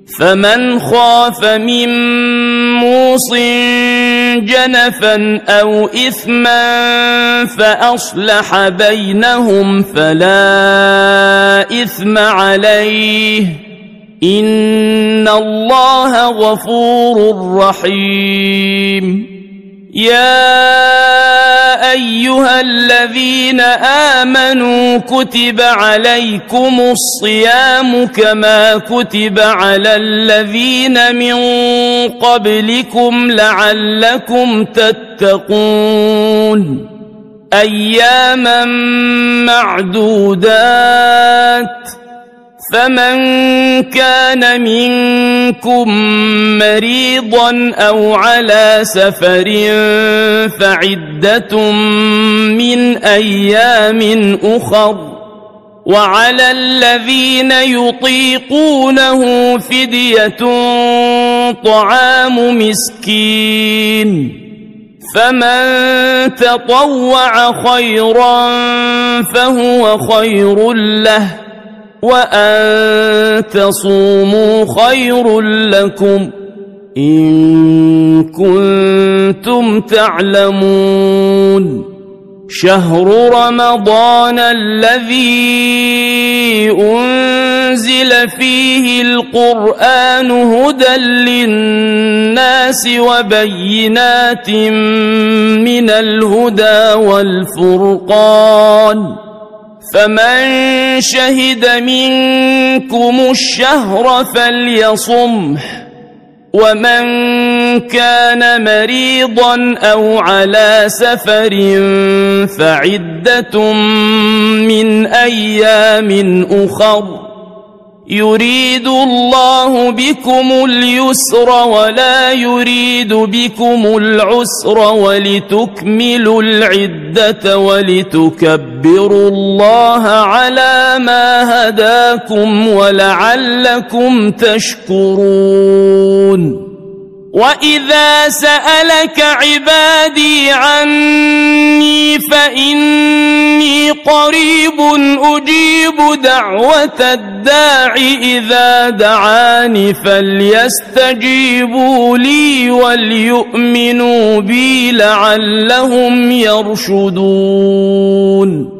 فمن خاف من موص جنفا أو إثما فأصلح بينهم فلا إثم عليه إن الله غفور رحيم. يا أيها الذين آمنوا كتب عليكم الصيام كما كتب على الذين من قبلكم لعلكم تتقون أياما معدودات فمن كان منكم مريضا أو على سفر فعدة من أيام أخر وعلى الذين يطيقونه فدية طعام مسكين فمن تطوع خيرا فهو خير له وأن تصوموا خير لكم إن كنتم تعلمون. شهر رمضان الذي أنزل فيه القرآن هدى للناس وبينات من الهدى والفرقان فمن شهد منكم الشهر فليصمه ومن كان مريضا أو على سفر فعدة من أيام أخر يريد الله بكم اليسر ولا يريد بكم العسر ولتكملوا العدة ولتكبروا الله على ما هداكم ولعلكم تشكرون. وإذا سألك عبادي عني فإني قريب أجيب دعوة الداع إذا دعاني فليستجيبوا لي وليؤمنوا بي لعلهم يرشدون.